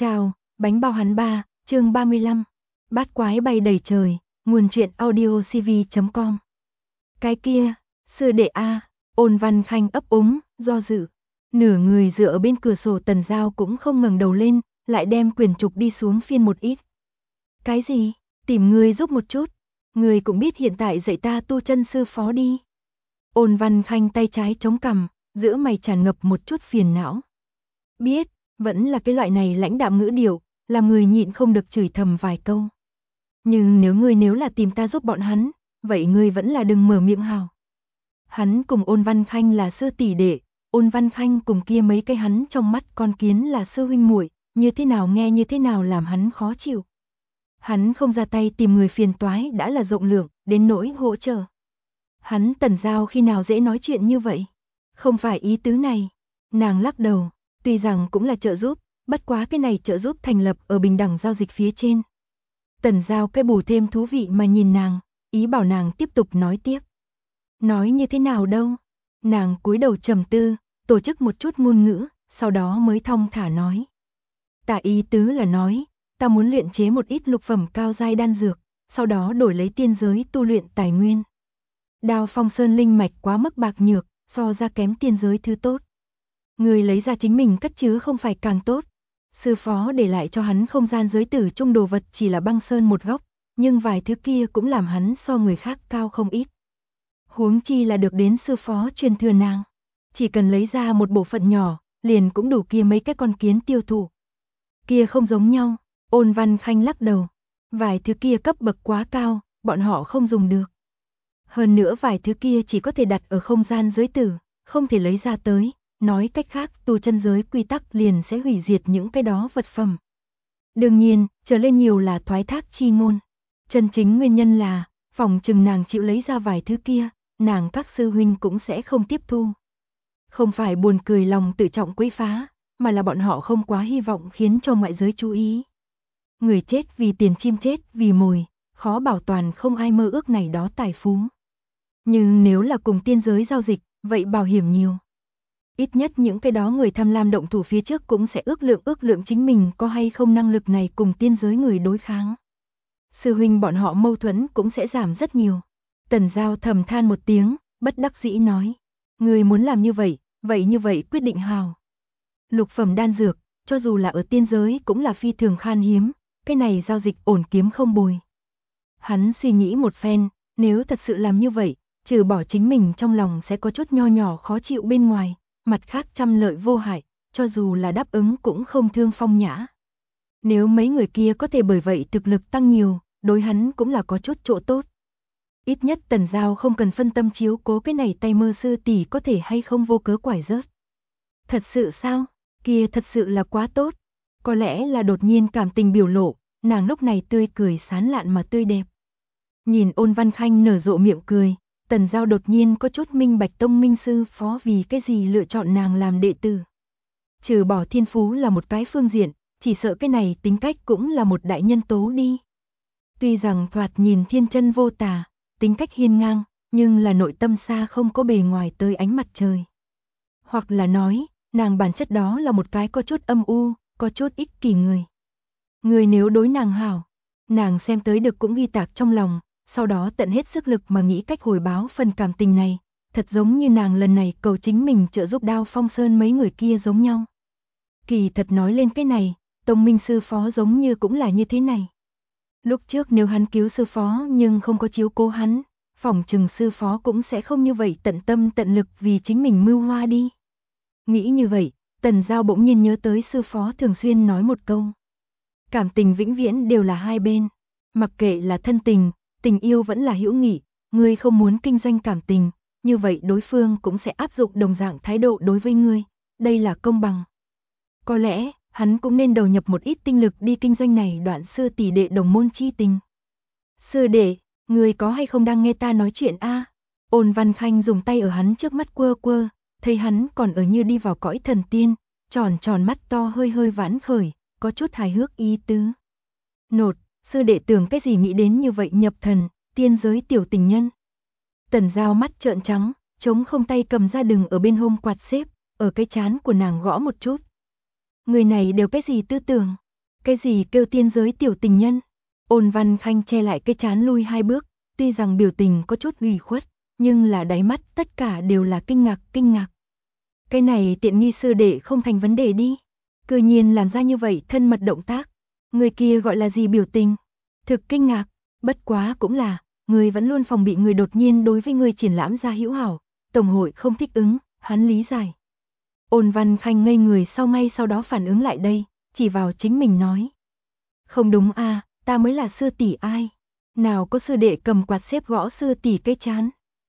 Chào, bánh bao hắn ba, chương 35. Bát quái bay đầy trời, nguồn truyện audio cv.com. Cái kia, sư đệ a, Ôn Văn Khanh ấp úng, do dự. Nửa người dựa ở bên cửa sổ, Tần Giao cũng không ngẩng đầu lên, lại đem quyển trục đi xuống phiên một ít. Cái gì? Tìm người giúp một chút. Người cũng biết hiện tại dạy ta tu chân sư phó đi. Ôn Văn Khanh tay trái chống cằm, giữa mày tràn ngập một chút phiền não. Biết, vẫn là cái loại này lãnh đạm ngữ điệu, làm người nhịn không được chửi thầm vài câu. Nhưng nếu là tìm ta giúp bọn hắn, vậy ngươi vẫn là đừng mở miệng hào. Hắn cùng Ôn Văn Khanh là sư tỷ đệ, Ôn Văn Khanh cùng kia mấy cái hắn trong mắt con kiến là sư huynh muội, như thế nào nghe như thế nào làm hắn khó chịu. Hắn không ra tay tìm người phiền toái đã là rộng lượng, đến nỗi hỗ trợ. Hắn Tần Giao khi nào dễ nói chuyện như vậy? Không phải ý tứ này. Nàng lắc đầu, tuy rằng cũng là trợ giúp, bất quá cái này trợ giúp thành lập ở bình đẳng giao dịch phía trên. Tần Giao cái bù thêm thú vị mà nhìn nàng, ý bảo nàng tiếp tục nói tiếp. Nói như thế nào đâu? Nàng cúi đầu trầm tư, tổ chức một chút ngôn ngữ, sau đó mới thong thả nói. Ta ý tứ là nói, ta muốn luyện chế một ít lục phẩm cao giai đan dược, sau đó đổi lấy tiên giới tu luyện tài nguyên. Đao Phong Sơn linh mạch quá mức bạc nhược, so ra kém tiên giới thứ tốt. Người lấy ra chính mình cất chứ không phải càng tốt. Sư phó để lại cho hắn không gian giới tử chung đồ vật chỉ là băng sơn một góc, nhưng vài thứ kia cũng làm hắn so người khác cao không ít. Huống chi là được đến sư phó truyền thừa nàng. Chỉ cần lấy ra một bộ phận nhỏ, liền cũng đủ kia mấy cái con kiến tiêu thụ. Kia không giống nhau, Ôn Văn Khanh lắc đầu. Vài thứ kia cấp bậc quá cao, bọn họ không dùng được. Hơn nữa vài thứ kia chỉ có thể đặt ở không gian giới tử, không thể lấy ra tới. Nói cách khác, tu chân giới quy tắc liền sẽ hủy diệt những cái đó vật phẩm. Đương nhiên, trở lên nhiều là thoái thác chi ngôn. Chân chính nguyên nhân là, phòng chừng nàng chịu lấy ra vài thứ kia, nàng các sư huynh cũng sẽ không tiếp thu. Không phải buồn cười lòng tự trọng quấy phá, mà là bọn họ không quá hy vọng khiến cho ngoại giới chú ý. Người chết vì tiền, chim chết vì mồi, khó bảo toàn không ai mơ ước này đó tài phú. Nhưng nếu là cùng tiên giới giao dịch, vậy bảo hiểm nhiều. Ít nhất những cái đó người tham lam động thủ phía trước cũng sẽ ước lượng chính mình có hay không năng lực này cùng tiên giới người đối kháng. Sư huynh bọn họ mâu thuẫn cũng sẽ giảm rất nhiều. Tần Giao thầm than một tiếng, bất đắc dĩ nói. Người muốn làm như vậy quyết định hào. Lục phẩm đan dược, cho dù là ở tiên giới cũng là phi thường khan hiếm, cái này giao dịch ổn kiếm không bồi. Hắn suy nghĩ một phen, nếu thật sự làm như vậy, trừ bỏ chính mình trong lòng sẽ có chút nho nhỏ khó chịu bên ngoài. Mặt khác trăm lợi vô hại, cho dù là đáp ứng cũng không thương phong nhã. Nếu mấy người kia có thể bởi vậy thực lực tăng nhiều, đối hắn cũng là có chút chỗ tốt. Ít nhất Tần Giao không cần phân tâm chiếu cố cái này tay mơ sư tỷ có thể hay không vô cớ quải rớt. Thật sự sao? Kia thật sự là quá tốt. Có lẽ là đột nhiên cảm tình biểu lộ, nàng lúc này tươi cười sán lạn mà tươi đẹp. Nhìn Ôn Văn Khanh nở rộ miệng cười. Tần Giao đột nhiên có chút minh bạch tông minh sư phó vì cái gì lựa chọn nàng làm đệ tử. Trừ bỏ thiên phú là một cái phương diện, chỉ sợ cái này tính cách cũng là một đại nhân tố đi. Tuy rằng thoạt nhìn thiên chân vô tà, tính cách hiên ngang, nhưng là nội tâm xa không có bề ngoài tới ánh mặt trời. Hoặc là nói, nàng bản chất đó là một cái có chút âm u, có chút ích kỷ người. Người nếu đối nàng hảo, nàng xem tới được cũng ghi tạc trong lòng. Sau đó tận hết sức lực mà nghĩ cách hồi báo phần cảm tình này, thật giống như nàng lần này cầu chính mình trợ giúp Đao Phong Sơn mấy người kia giống nhau. Kỳ thật nói lên cái này, tông minh sư phó giống như cũng là như thế này. Lúc trước nếu hắn cứu sư phó nhưng không có chiếu cố hắn, phỏng chừng sư phó cũng sẽ không như vậy tận tâm tận lực vì chính mình mưu hoa đi. Nghĩ như vậy, Tần Giao bỗng nhiên nhớ tới sư phó thường xuyên nói một câu. Cảm tình vĩnh viễn đều là hai bên, mặc kệ là thân tình, tình yêu vẫn là hữu nghị, ngươi không muốn kinh doanh cảm tình, như vậy đối phương cũng sẽ áp dụng đồng dạng thái độ đối với ngươi, đây là công bằng. Có lẽ, hắn cũng nên đầu nhập một ít tinh lực đi kinh doanh này đoạn sư tỷ đệ đồng môn chi tình. Sư đệ, ngươi có hay không đang nghe ta nói chuyện a? Ôn Văn Khanh dùng tay ở hắn trước mắt quơ quơ, thấy hắn còn ở như đi vào cõi thần tiên, tròn tròn mắt to hơi hơi vãn khởi, có chút hài hước ý tứ. Nột, sư đệ tưởng cái gì nghĩ đến như vậy nhập thần, tiên giới tiểu tình nhân. Tần Giao mắt trợn trắng, chống không tay cầm ra đừng ở bên hông quạt xếp, ở cái trán của nàng gõ một chút. Người này đều cái gì tư tưởng, Cái gì kêu tiên giới tiểu tình nhân? Ôn Văn Khanh che lại cái trán lui 2 bước, tuy rằng biểu tình có chút ủy khuất, nhưng là đáy mắt tất cả đều là kinh ngạc. Cái này tiện nghi sư đệ không thành vấn đề đi. Cư nhiên làm ra như vậy thân mật động tác. Người kia gọi là gì biểu tình? Thực kinh ngạc, bất quá cũng là, người vẫn luôn phòng bị người đột nhiên đối với người triển lãm ra hữu hảo, tổng hội không thích ứng, hắn lý giải. Ôn Văn Khanh ngây người ngay sau đó phản ứng lại đây, chỉ vào chính mình nói. Không đúng à, ta mới là sư tỷ ai? Nào có sư đệ cầm quạt xếp gõ sư tỷ cái chán.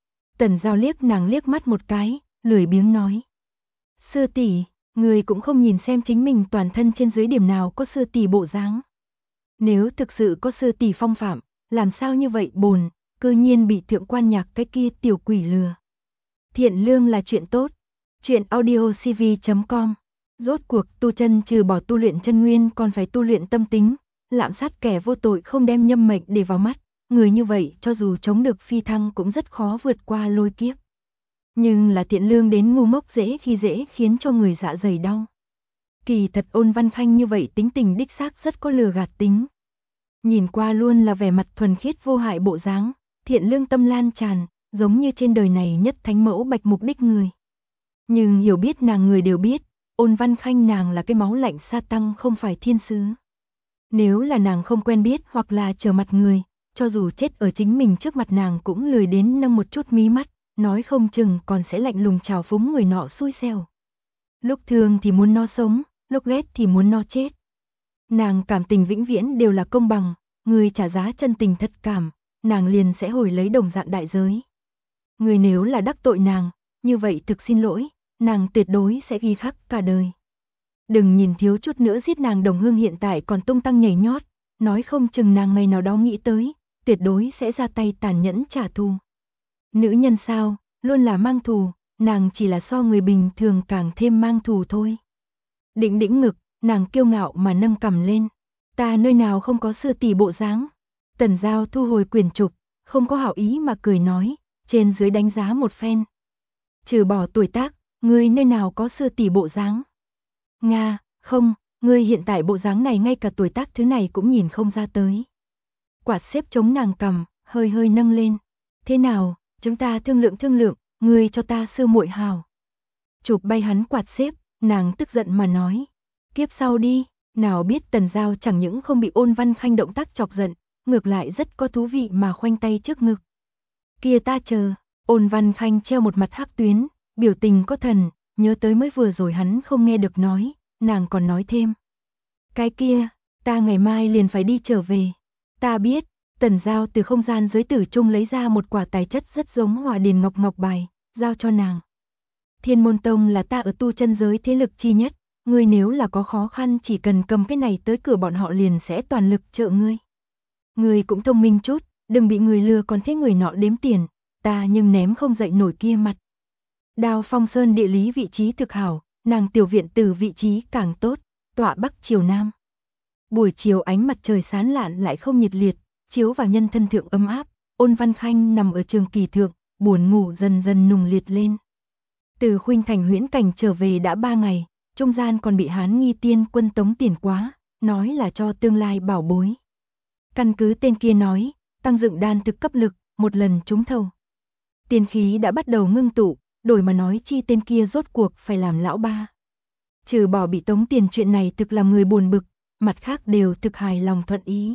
Tần Giao liếc nàng liếc mắt một cái, lười biếng nói. Sư tỷ, người cũng không nhìn xem chính mình toàn thân trên dưới điểm nào có sư tỷ bộ dáng. Nếu thực sự có sư tỷ phong phạm, làm sao như vậy bồn, cư nhiên bị thượng quan nhạc cái kia tiểu quỷ lừa. Thiện lương là chuyện tốt. Chuyện audiocv.com. Rốt cuộc tu chân trừ bỏ tu luyện chân nguyên còn phải tu luyện tâm tính, lạm sát kẻ vô tội không đem nhâm mệnh để vào mắt, người như vậy cho dù chống được phi thăng cũng rất khó vượt qua lôi kiếp. Nhưng là thiện lương đến ngu ngốc dễ khiến cho người dạ dày đau. Kỳ thật Ôn Văn Khanh như vậy tính tình đích xác rất có lừa gạt tính. Nhìn qua luôn là vẻ mặt thuần khiết vô hại bộ dáng, thiện lương tâm lan tràn, giống như trên đời này nhất thánh mẫu bạch mục đích người. Nhưng hiểu biết nàng người đều biết, Ôn Văn Khanh nàng là cái máu lạnh sa tăng không phải thiên sứ. Nếu là nàng không quen biết hoặc là trở mặt người, cho dù chết ở chính mình trước mặt nàng cũng lười đến nâng một chút mí mắt, nói không chừng còn sẽ lạnh lùng chào phúng người nọ xui xẻo. Lúc thương thì muốn nó sống, lúc ghét thì muốn nó chết. Nàng cảm tình vĩnh viễn đều là công bằng, người trả giá chân tình thật cảm, nàng liền sẽ hồi lấy đồng dạng đại giới. Người nếu là đắc tội nàng, như vậy thực xin lỗi, nàng tuyệt đối sẽ ghi khắc cả đời. Đừng nhìn thiếu chút nữa giết nàng đồng hương hiện tại còn tung tăng nhảy nhót, nói không chừng nàng ngày nào đó nghĩ tới, tuyệt đối sẽ ra tay tàn nhẫn trả thù. Nữ nhân sao, luôn là mang thù, nàng chỉ là so người bình thường càng thêm mang thù thôi. Đĩnh ngực, nàng kiêu ngạo mà nâng cằm lên. Ta nơi nào không có sư tỷ bộ dáng. Tần Giao thu hồi quyển trục, không có hảo ý mà cười nói, trên dưới đánh giá một phen. Trừ bỏ tuổi tác, ngươi nơi nào có sư tỷ bộ dáng? Nga, không, ngươi hiện tại bộ dáng này ngay cả tuổi tác thứ này cũng nhìn không ra tới. Quạt xếp chống nàng cằm, hơi nâng lên. Thế nào, chúng ta thương lượng, ngươi cho ta sư muội hào. Chụp bay hắn quạt xếp, nàng tức giận mà nói. Kiếp sau đi, nào biết Tần Giao chẳng những không bị Ôn Văn Khanh động tác chọc giận, ngược lại rất có thú vị mà khoanh tay trước ngực. Kia ta chờ, Ôn Văn Khanh treo một mặt hắc tuyến, biểu tình có thần, nhớ tới mới vừa rồi hắn không nghe được nói, nàng còn nói thêm. Cái kia, ta ngày mai liền phải đi trở về. Ta biết, Tần Giao từ không gian giới tử trung lấy ra một quả tài chất rất giống Hỏa Điền Ngọc bài, giao cho nàng. Thiên Môn Tông là ta ở tu chân giới thế lực chi nhất, ngươi nếu là có khó khăn chỉ cần cầm cái này tới cửa bọn họ liền sẽ toàn lực trợ ngươi. Ngươi cũng thông minh chút, đừng bị người lừa còn thế người nọ đếm tiền, ta nhưng ném không dậy nổi kia mặt. Đao Phong Sơn địa lý vị trí thực hảo, nàng tiểu viện từ vị trí càng tốt, tọa bắc chiều nam. Buổi chiều ánh mặt trời sáng lạn lại không nhiệt liệt, chiếu vào nhân thân thượng ấm áp, Ôn Văn Khanh nằm ở trường kỳ thượng, buồn ngủ dần nùng liệt lên. Từ Khuynh Thành huyễn cảnh trở về đã 3 ngày, trung gian còn bị Hán Nghi Tiên quân tống tiền quá, nói là cho tương lai bảo bối. Căn cứ tên kia nói, tăng dựng đan thực cấp lực, một lần trúng thầu. Tiên khí đã bắt đầu ngưng tụ, đổi mà nói chi tên kia rốt cuộc phải làm lão ba. Trừ bỏ bị tống tiền chuyện này thực làm người buồn bực, mặt khác đều thực hài lòng thuận ý.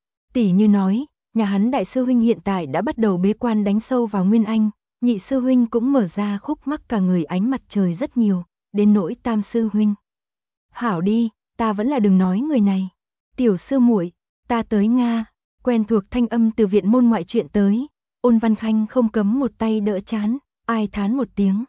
Tỷ như nói, nhà hắn đại sư huynh hiện tại đã bắt đầu bế quan đánh sâu vào Nguyên Anh, nhị sư huynh cũng mở ra khúc mắc cả người ánh mặt trời rất nhiều, đến nỗi tam sư huynh. Hảo đi, ta vẫn là đừng nói người này. Tiểu sư muội, ta tới Nga, quen thuộc thanh âm từ viện môn ngoại chuyện tới, Ôn Văn Khanh không cấm một tay đỡ chán, ai thán một tiếng.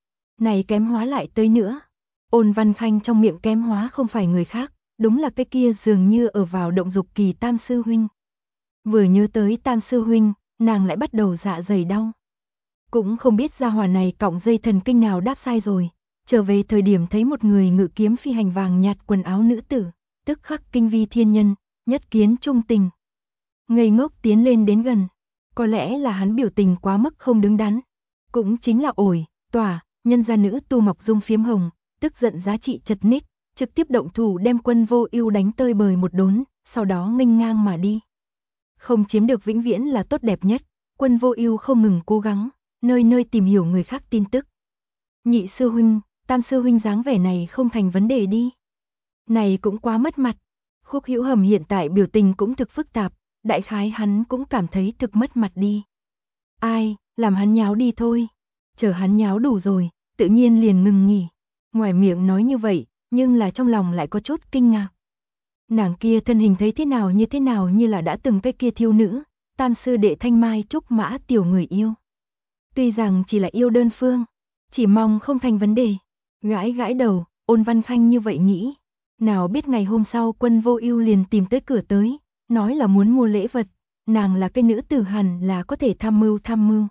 Này kém hóa lại tới nữa. Ôn Văn Khanh trong miệng kém hóa không phải người khác, đúng là cái kia dường như ở vào động dục kỳ tam sư huynh. Vừa nhớ tới tam sư huynh, nàng lại bắt đầu dạ dày đau. Cũng không biết gia hỏa này cọng dây thần kinh nào đáp sai rồi, trở về thời điểm thấy một người ngự kiếm phi hành vàng nhạt quần áo nữ tử, tức khắc kinh vi thiên nhân, nhất kiến trung tình. Ngây ngốc tiến lên đến gần, có lẽ là hắn biểu tình quá mức không đứng đắn, cũng chính là ổi, tỏa, nhân gia nữ tu mọc dung phiếm hồng, tức giận giá trị chật ních, trực tiếp động thủ đem Quân Vô Ưu đánh tơi bời một đốn, sau đó nghênh ngang mà đi. Không chiếm được vĩnh viễn là tốt đẹp nhất, Quân Vô Ưu không ngừng cố gắng, nơi nơi tìm hiểu người khác tin tức. Nhị sư huynh, tam sư huynh dáng vẻ này không thành vấn đề đi. Này cũng quá mất mặt. Khúc Hữu Hầm hiện tại biểu tình cũng thực phức tạp, đại khái hắn cũng cảm thấy thực mất mặt đi. Ai, làm hắn nháo đi thôi. Chờ hắn nháo đủ rồi, tự nhiên liền ngừng nghỉ. Ngoài miệng nói như vậy, nhưng là trong lòng lại có chút kinh ngạc. Nàng kia thân hình thấy thế nào như là đã từng cái kia thiếu nữ, tam sư đệ Thanh Mai Trúc Mã tiểu người yêu. Tuy rằng chỉ là yêu đơn phương, chỉ mong không thành vấn đề. Gãi gãi đầu, Ôn Văn Khanh như vậy nghĩ. Nào biết ngày hôm sau Quân Vô Ưu liền tìm tới cửa tới, nói là muốn mua lễ vật, nàng là cái nữ tử hẳn là có thể tham mưu.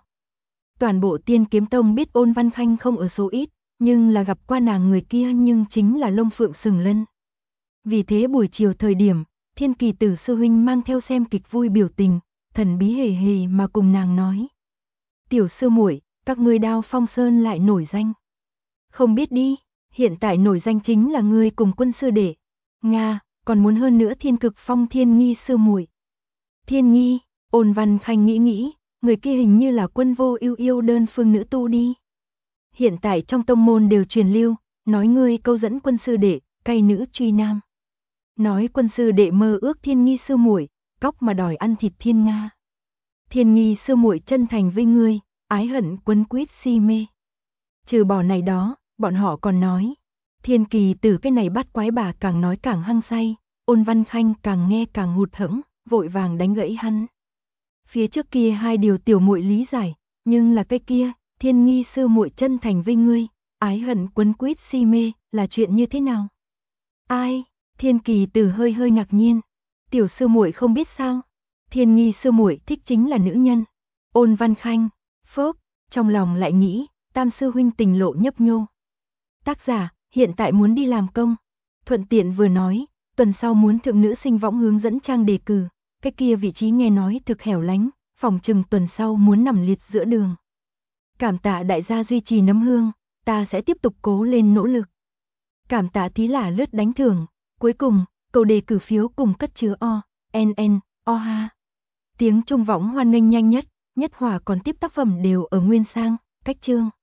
Toàn bộ Tiên Kiếm Tông biết Ôn Văn Khanh không ở số ít, nhưng là gặp qua nàng người kia nhưng chính là Long Phượng Sừng Lân. Vì thế buổi chiều thời điểm, Thiên Kỳ Tử sư huynh mang theo xem kịch vui biểu tình, thần bí hề hề mà cùng nàng nói: "Tiểu sư muội, các ngươi Đao Phong Sơn lại nổi danh." "Không biết đi, hiện tại nổi danh chính là ngươi cùng Quân sư đệ." "Nga, còn muốn hơn nữa Thiên Cực Phong Thiên Nghi sư muội." "Thiên Nghi?" Ôn Văn Khanh nghĩ, người kia hình như là Quân Vô Ưu yêu đơn phương nữ tu đi. Hiện tại trong tông môn đều truyền lưu, nói ngươi câu dẫn Quân sư đệ, cay nữ truy nam. Nói Quân sư đệ mơ ước Thiên Nghi sư muội, cóc mà đòi ăn thịt Thiên Nga. Thiên Nghi sư muội chân thành với ngươi, ái hận quấn quýt si mê. Trừ bỏ này đó, bọn họ còn nói, Thiên Kỳ Tử cái này bắt quái bà càng nói càng hăng say, Ôn Văn Khanh càng nghe càng hụt hẫng, vội vàng đánh gãy hắn. Phía trước kia hai điều tiểu muội lý giải, nhưng là cái kia, Thiên Nghi sư muội chân thành với ngươi, ái hận quấn quýt si mê, là chuyện như thế nào? Ai? Thiên Kỳ Tử hơi hơi ngạc nhiên, tiểu sư muội không biết sao? Thiên Nghi sư muội thích chính là nữ nhân. Ôn Văn Khanh, phốc, trong lòng lại nghĩ, tam sư huynh tình lộ nhấp nhô. Tác giả, hiện tại muốn đi làm công. Thuận tiện vừa nói, tuần sau muốn thượng nữ sinh võng hướng dẫn trang đề cử, cái kia vị trí nghe nói thực hẻo lánh, phòng chừng tuần sau muốn nằm liệt giữa đường. Cảm tạ đại gia duy trì nấm hương, ta sẽ tiếp tục cố lên nỗ lực. Cảm tạ thí lả lướt đánh thưởng, cuối cùng, cầu đề cử phiếu cùng cất chứa o ha. Tiếng Trung võng hoan nghênh nhanh nhất, nhất hỏa còn tiếp tác phẩm đều ở nguyên sang, cách chương.